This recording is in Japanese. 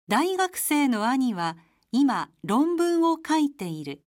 大学生の兄は今論文を書いている。